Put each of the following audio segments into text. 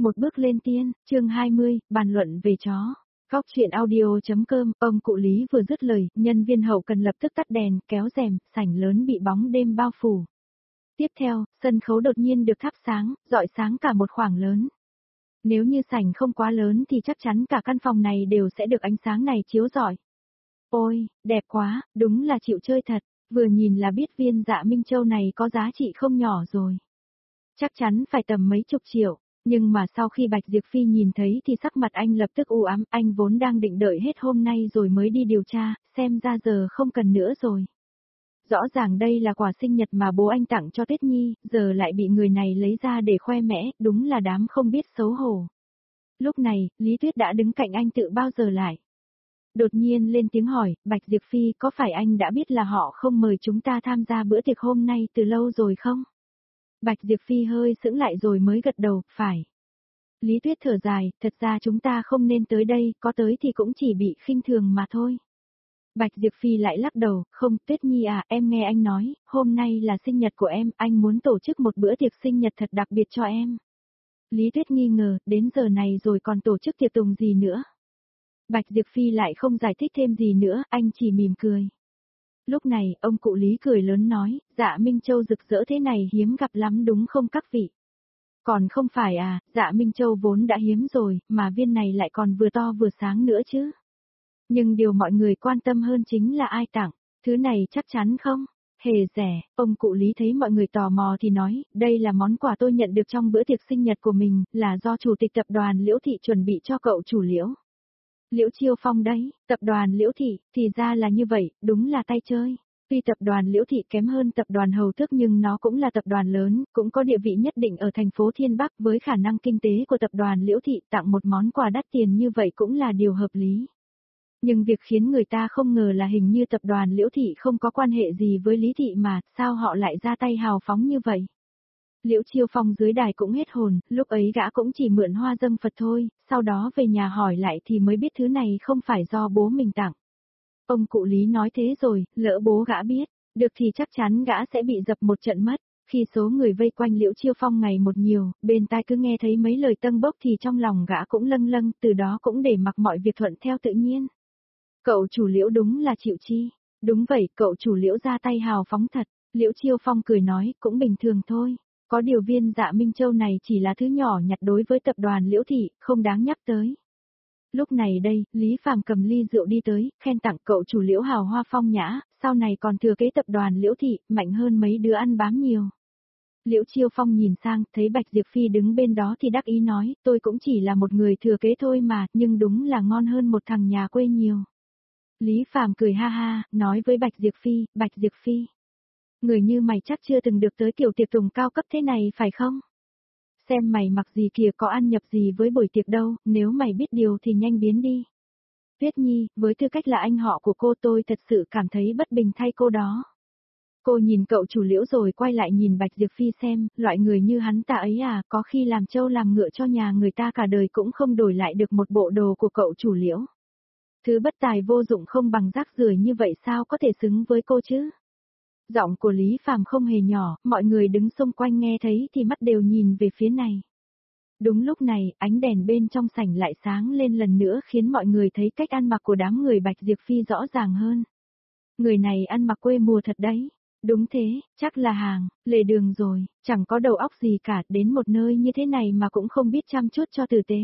Một bước lên tiên, chương 20, bàn luận về chó. Góc chuyện audio.com, ông cụ Lý vừa dứt lời, nhân viên hậu cần lập tức tắt đèn, kéo rèm, sảnh lớn bị bóng đêm bao phủ. Tiếp theo, sân khấu đột nhiên được thắp sáng, rọi sáng cả một khoảng lớn. Nếu như sảnh không quá lớn thì chắc chắn cả căn phòng này đều sẽ được ánh sáng này chiếu rọi. Ôi, đẹp quá, đúng là chịu chơi thật, vừa nhìn là biết viên Dạ Minh Châu này có giá trị không nhỏ rồi. Chắc chắn phải tầm mấy chục triệu. Nhưng mà sau khi Bạch Diệp Phi nhìn thấy thì sắc mặt anh lập tức u ám, anh vốn đang định đợi hết hôm nay rồi mới đi điều tra, xem ra giờ không cần nữa rồi. Rõ ràng đây là quà sinh nhật mà bố anh tặng cho Tuyết Nhi, giờ lại bị người này lấy ra để khoe mẽ, đúng là đám không biết xấu hổ. Lúc này, Lý Tuyết đã đứng cạnh anh tự bao giờ lại. Đột nhiên lên tiếng hỏi, Bạch Diệp Phi có phải anh đã biết là họ không mời chúng ta tham gia bữa tiệc hôm nay từ lâu rồi không? Bạch Diệp Phi hơi sững lại rồi mới gật đầu, phải. Lý Tuyết thở dài, thật ra chúng ta không nên tới đây, có tới thì cũng chỉ bị khinh thường mà thôi. Bạch Diệp Phi lại lắc đầu, không, Tuyết Nhi à, em nghe anh nói, hôm nay là sinh nhật của em, anh muốn tổ chức một bữa tiệc sinh nhật thật đặc biệt cho em. Lý Tuyết nghi ngờ, đến giờ này rồi còn tổ chức tiệc tùng gì nữa. Bạch Diệp Phi lại không giải thích thêm gì nữa, anh chỉ mỉm cười. Lúc này, ông cụ Lý cười lớn nói, Dạ Minh Châu rực rỡ thế này hiếm gặp lắm đúng không các vị? Còn không phải à, Dạ Minh Châu vốn đã hiếm rồi, mà viên này lại còn vừa to vừa sáng nữa chứ. Nhưng điều mọi người quan tâm hơn chính là ai tặng, thứ này chắc chắn không? Hề rẻ, ông cụ Lý thấy mọi người tò mò thì nói, đây là món quà tôi nhận được trong bữa tiệc sinh nhật của mình, là do chủ tịch tập đoàn Liễu Thị chuẩn bị cho cậu chủ Liễu. Liễu Chiêu Phong đấy, tập đoàn Liễu Thị, thì ra là như vậy, đúng là tay chơi. Tuy tập đoàn Liễu Thị kém hơn tập đoàn Hầu Tước nhưng nó cũng là tập đoàn lớn, cũng có địa vị nhất định ở thành phố Thiên Bắc, với khả năng kinh tế của tập đoàn Liễu Thị tặng một món quà đắt tiền như vậy cũng là điều hợp lý. Nhưng việc khiến người ta không ngờ là hình như tập đoàn Liễu Thị không có quan hệ gì với Lý Thị mà, sao họ lại ra tay hào phóng như vậy? Liễu Chiêu Phong dưới đài cũng hết hồn, lúc ấy gã cũng chỉ mượn hoa dâng Phật thôi, sau đó về nhà hỏi lại thì mới biết thứ này không phải do bố mình tặng. Ông cụ Lý nói thế rồi, lỡ bố gã biết, được thì chắc chắn gã sẽ bị dập một trận mất. Khi số người vây quanh Liễu Chiêu Phong ngày một nhiều, bên tai cứ nghe thấy mấy lời tâng bốc thì trong lòng gã cũng lâng lâng, từ đó cũng để mặc mọi việc thuận theo tự nhiên. Cậu chủ Liễu đúng là chịu chi. Đúng vậy, cậu chủ Liễu ra tay hào phóng thật. Liễu Chiêu Phong cười nói, cũng bình thường thôi. Có điều viên Dạ Minh Châu này chỉ là thứ nhỏ nhặt đối với tập đoàn Liễu Thị, không đáng nhắc tới. Lúc này đây, Lý Phàm cầm ly rượu đi tới, khen tặng cậu chủ Liễu hào hoa phong nhã, sau này còn thừa kế tập đoàn Liễu Thị, mạnh hơn mấy đứa ăn bám nhiều. Liễu Chiêu Phong nhìn sang, thấy Bạch Diệp Phi đứng bên đó thì đắc ý nói, tôi cũng chỉ là một người thừa kế thôi mà, nhưng đúng là ngon hơn một thằng nhà quê nhiều. Lý Phàm cười ha ha, nói với Bạch Diệp Phi. Người như mày chắc chưa từng được tới kiểu tiệc tùng cao cấp thế này phải không? Xem mày mặc gì kìa có ăn nhập gì với buổi tiệc đâu, nếu mày biết điều thì nhanh biến đi. Tuyết Nhi, với tư cách là anh họ của cô tôi thật sự cảm thấy bất bình thay cô đó. Cô nhìn cậu chủ Liễu rồi quay lại nhìn Bạch Diệp Phi xem, loại người như hắn ta ấy à, có khi làm trâu làm ngựa cho nhà người ta cả đời cũng không đổi lại được một bộ đồ của cậu chủ Liễu. Thứ bất tài vô dụng không bằng rác rưởi như vậy sao có thể xứng với cô chứ? Giọng của Lý Phàm không hề nhỏ, mọi người đứng xung quanh nghe thấy thì mắt đều nhìn về phía này. Đúng lúc này, ánh đèn bên trong sảnh lại sáng lên lần nữa khiến mọi người thấy cách ăn mặc của đám người Bạch Diệp Phi rõ ràng hơn. Người này ăn mặc quê mùa thật đấy. Đúng thế, chắc là hàng, lề đường rồi, chẳng có đầu óc gì cả, đến một nơi như thế này mà cũng không biết chăm chút cho tử tế.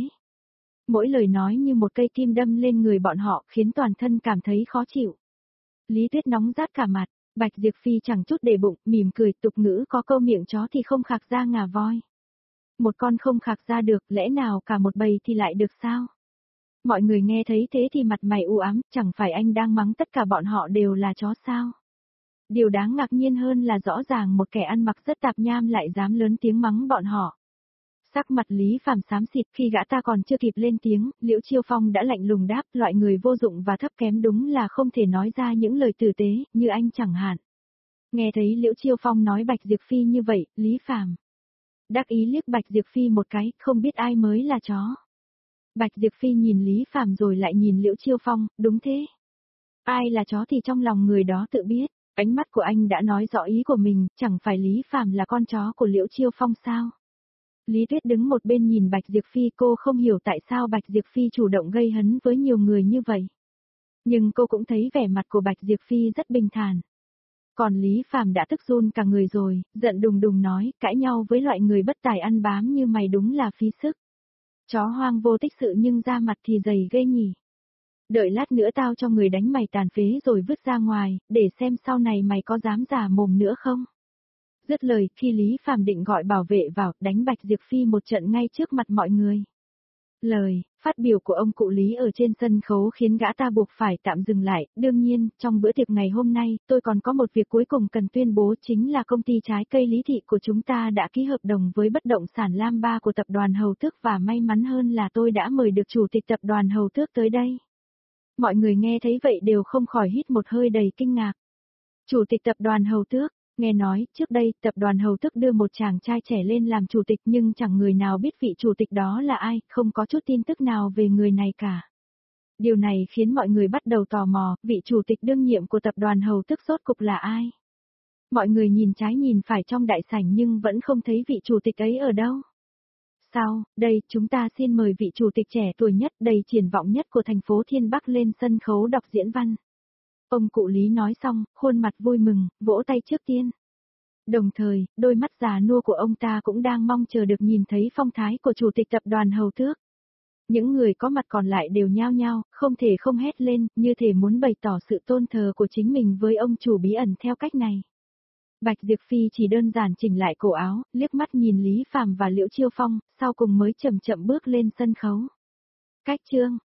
Mỗi lời nói như một cây kim đâm lên người bọn họ khiến toàn thân cảm thấy khó chịu. Lý Tuyết nóng rát cả mặt. Bạch Diệp Phi chẳng chút để bụng, mỉm cười, tục ngữ có câu miệng chó thì không khạc ra ngà voi. Một con không khạc ra được, lẽ nào cả một bầy thì lại được sao? Mọi người nghe thấy thế thì mặt mày u ám, chẳng phải anh đang mắng tất cả bọn họ đều là chó sao? Điều đáng ngạc nhiên hơn là rõ ràng một kẻ ăn mặc rất tạp nham lại dám lớn tiếng mắng bọn họ. Sắc mặt Lý Phàm xám xịt khi gã ta còn chưa kịp lên tiếng, Liễu Chiêu Phong đã lạnh lùng đáp, loại người vô dụng và thấp kém đúng là không thể nói ra những lời tử tế, như anh chẳng hạn. Nghe thấy Liễu Chiêu Phong nói Bạch Diệp Phi như vậy, Lý Phàm đắc ý liếc Bạch Diệp Phi một cái, không biết ai mới là chó. Bạch Diệp Phi nhìn Lý Phàm rồi lại nhìn Liễu Chiêu Phong, đúng thế. Ai là chó thì trong lòng người đó tự biết, ánh mắt của anh đã nói rõ ý của mình, chẳng phải Lý Phàm là con chó của Liễu Chiêu Phong sao? Lý Tuyết đứng một bên nhìn Bạch Diệp Phi, cô không hiểu tại sao Bạch Diệp Phi chủ động gây hấn với nhiều người như vậy. Nhưng cô cũng thấy vẻ mặt của Bạch Diệp Phi rất bình thản. Còn Lý Phàm đã tức run cả người rồi, giận đùng đùng nói, cãi nhau với loại người bất tài ăn bám như mày đúng là phí sức. Chó hoang vô tích sự nhưng da mặt thì dày ghê nhỉ. Đợi lát nữa tao cho người đánh mày tàn phế rồi vứt ra ngoài, để xem sau này mày có dám giả mồm nữa không. Dứt lời, khi Lý Phàm định gọi bảo vệ vào, đánh Bạch Diệp Phi một trận ngay trước mặt mọi người. Lời, phát biểu của ông cụ Lý ở trên sân khấu khiến gã ta buộc phải tạm dừng lại, đương nhiên, trong bữa tiệc ngày hôm nay, tôi còn có một việc cuối cùng cần tuyên bố chính là công ty trái cây Lý Thị của chúng ta đã ký hợp đồng với bất động sản Lam Ba của tập đoàn Hầu Tước và may mắn hơn là tôi đã mời được chủ tịch tập đoàn Hầu Tước tới đây. Mọi người nghe thấy vậy đều không khỏi hít một hơi đầy kinh ngạc. Chủ tịch tập đoàn Hầu Tước. Nghe nói, trước đây, tập đoàn Hầu Tước đưa một chàng trai trẻ lên làm chủ tịch nhưng chẳng người nào biết vị chủ tịch đó là ai, không có chút tin tức nào về người này cả. Điều này khiến mọi người bắt đầu tò mò, vị chủ tịch đương nhiệm của tập đoàn Hầu Tước rốt cục là ai? Mọi người nhìn trái nhìn phải trong đại sảnh nhưng vẫn không thấy vị chủ tịch ấy ở đâu. Sau, đây, chúng ta xin mời vị chủ tịch trẻ tuổi nhất, đầy triển vọng nhất của thành phố Thiên Bắc lên sân khấu đọc diễn văn. Ông cụ Lý nói xong, khuôn mặt vui mừng, vỗ tay trước tiên. Đồng thời, đôi mắt già nua của ông ta cũng đang mong chờ được nhìn thấy phong thái của chủ tịch tập đoàn Hầu Tước. Những người có mặt còn lại đều nhao nhao, không thể không hét lên, như thể muốn bày tỏ sự tôn thờ của chính mình với ông chủ bí ẩn theo cách này. Bạch Diệp Phi chỉ đơn giản chỉnh lại cổ áo, liếc mắt nhìn Lý Phàm và Liễu Chiêu Phong, sau cùng mới chậm chậm bước lên sân khấu. Cách chương